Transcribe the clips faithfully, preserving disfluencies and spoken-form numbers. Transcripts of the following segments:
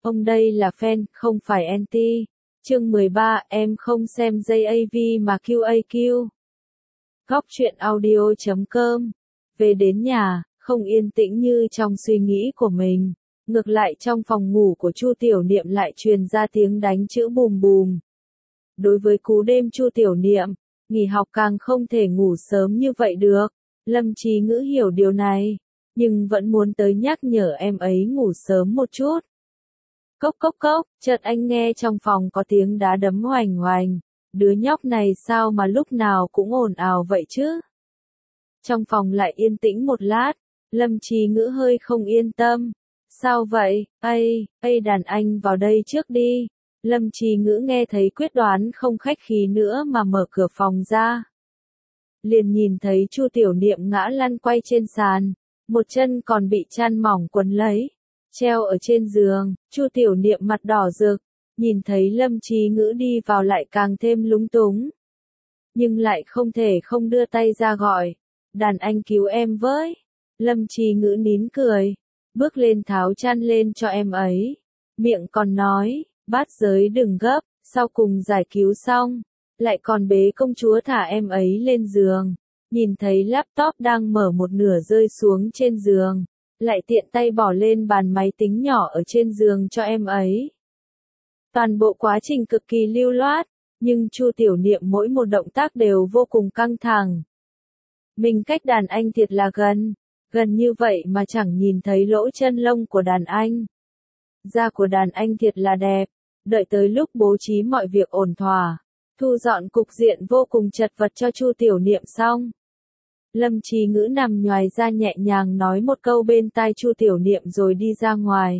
Ông đây là fan, không phải anti. Chương mười ba, em không xem gi a vê mà quy a quy. Góc truyện audio chấm com. Về đến nhà, không yên tĩnh như trong suy nghĩ của mình. Ngược lại trong phòng ngủ của Chu Tiểu Niệm lại truyền ra tiếng đánh chữ bùm bùm. Đối với cú đêm Chu Tiểu Niệm, nghỉ học càng không thể ngủ sớm như vậy được. Lâm Chí Ngữ hiểu điều này, nhưng vẫn muốn tới nhắc nhở em ấy ngủ sớm một chút. Cốc cốc cốc, chợt anh nghe trong phòng có tiếng đá đấm hoành hoành. Đứa nhóc này sao mà lúc nào cũng ồn ào vậy chứ? Trong phòng lại yên tĩnh một lát, Lâm Chí Ngữ hơi không yên tâm. Sao vậy? Ây, ây đàn anh vào đây trước đi. Lâm Chí Ngữ nghe thấy quyết đoán không khách khí nữa mà mở cửa phòng ra. Liền nhìn thấy Chu Tiểu Niệm ngã lăn quay trên sàn, một chân còn bị chăn mỏng quấn lấy, treo ở trên giường. Chu Tiểu Niệm mặt đỏ rực, nhìn thấy Lâm Chí Ngữ đi vào lại càng thêm lúng túng. Nhưng lại không thể không đưa tay ra gọi, đàn anh cứu em với. Lâm Chí Ngữ nín cười, bước lên tháo chăn lên cho em ấy, miệng còn nói, bát giới đừng gấp, sau cùng giải cứu xong, lại còn bế công chúa thả em ấy lên giường, nhìn thấy laptop đang mở một nửa rơi xuống trên giường, lại tiện tay bỏ lên bàn máy tính nhỏ ở trên giường cho em ấy. Toàn bộ quá trình cực kỳ lưu loát, nhưng Chu Tiểu Niệm mỗi một động tác đều vô cùng căng thẳng. Mình cách đàn anh thiệt là gần, gần như vậy mà chẳng nhìn thấy lỗ chân lông của đàn anh. Da của đàn anh thiệt là đẹp, đợi tới lúc bố trí mọi việc ổn thỏa, thu dọn cục diện vô cùng chật vật cho Chu Tiểu Niệm xong. Lâm Chí Ngữ nằm nhoài ra nhẹ nhàng nói một câu bên tai Chu Tiểu Niệm rồi đi ra ngoài.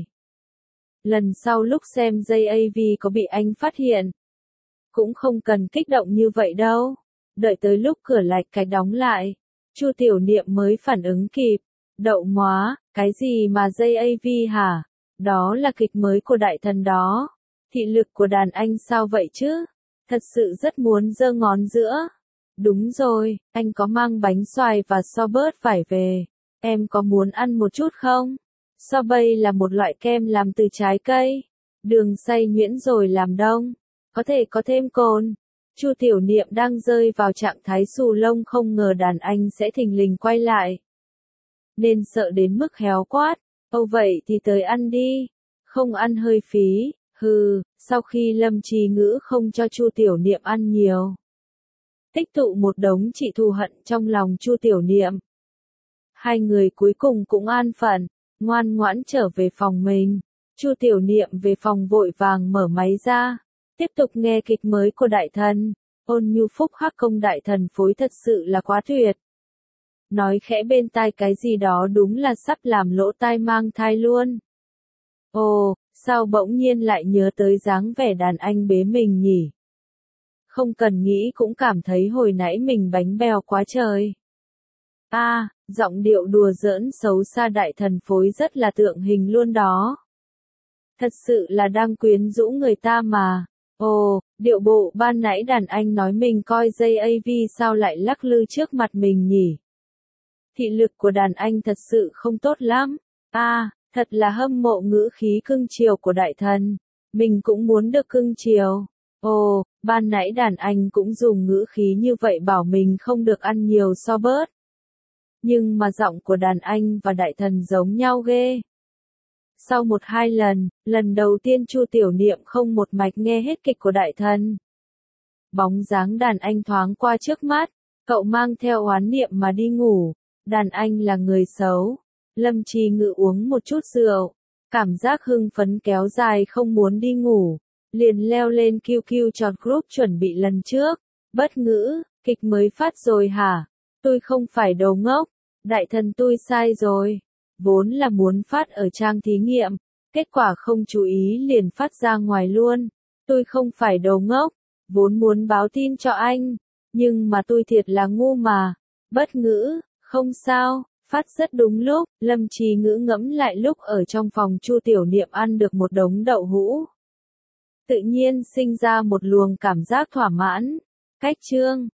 Lần sau lúc xem gi a vê có bị anh phát hiện, cũng không cần kích động như vậy đâu. Đợi tới lúc cửa lạch cạch đóng lại, Chu Tiểu Niệm mới phản ứng kịp. Đậu móa, cái gì mà gi a vê hả? Đó là kịch mới của đại thần đó. Thị lực của đàn anh sao vậy chứ? Thật sự rất muốn giơ ngón giữa. Đúng rồi, anh có mang bánh xoài và sorbet phải về. Em có muốn ăn một chút không? Sorbet là một loại kem làm từ trái cây, đường xay nhuyễn rồi làm đông, có thể có thêm cồn. Chu Tiểu Niệm đang rơi vào trạng thái xù lông không ngờ đàn anh sẽ thình lình quay lại. Nên sợ đến mức héo quát, âu vậy thì tới ăn đi, không ăn hơi phí, hừ. Sau khi Lâm Chí Ngữ không cho Chu Tiểu Niệm ăn nhiều, tích tụ một đống trị thù hận trong lòng Chu Tiểu Niệm. Hai người cuối cùng cũng an phận, ngoan ngoãn trở về phòng mình. Chu Tiểu Niệm về phòng vội vàng mở máy ra, tiếp tục nghe kịch mới của đại thần. Ôn nhu phúc hắc công đại thần phối thật sự là quá tuyệt. Nói khẽ bên tai cái gì đó đúng là sắp làm lỗ tai mang thai luôn. Ồ, sao bỗng nhiên lại nhớ tới dáng vẻ đàn anh bế mình nhỉ? Không cần nghĩ cũng cảm thấy hồi nãy mình bánh bèo quá trời. A, à, giọng điệu đùa giỡn xấu xa đại thần phối rất là tượng hình luôn đó. Thật sự là đang quyến rũ người ta mà. Ồ, điệu bộ ban nãy đàn anh nói mình coi gi a vê sao lại lắc lư trước mặt mình nhỉ? Thị lực của đàn anh thật sự không tốt lắm. A, à, thật là hâm mộ ngữ khí cưng chiều của đại thần. Mình cũng muốn được cưng chiều. Ồ, ban nãy đàn anh cũng dùng ngữ khí như vậy bảo mình không được ăn nhiều sorbet. Nhưng mà giọng của đàn anh và đại thần giống nhau ghê. Sau một hai lần, lần đầu tiên Chu Tiểu Niệm không một mạch nghe hết kịch của đại thần. Bóng dáng đàn anh thoáng qua trước mắt, cậu mang theo oán niệm mà đi ngủ. Đàn anh là người xấu. Lâm Chí Ngữ uống một chút rượu, cảm giác hưng phấn kéo dài không muốn đi ngủ, liền leo lên quy quy chọn group chuẩn bị lần trước. Bất ngữ, kịch mới phát rồi hả? Tôi không phải đồ ngốc, đại thần tôi sai rồi. Vốn là muốn phát ở trang thí nghiệm, kết quả không chú ý liền phát ra ngoài luôn. Tôi không phải đồ ngốc, vốn muốn báo tin cho anh, nhưng mà tôi thiệt là ngu mà. Bất ngữ, không sao, phát rất đúng lúc. Lâm Chí Ngữ ngẫm lại lúc ở trong phòng Chu Tiểu Niệm ăn được một đống đậu hũ, tự nhiên sinh ra một luồng cảm giác thỏa mãn. Cách chương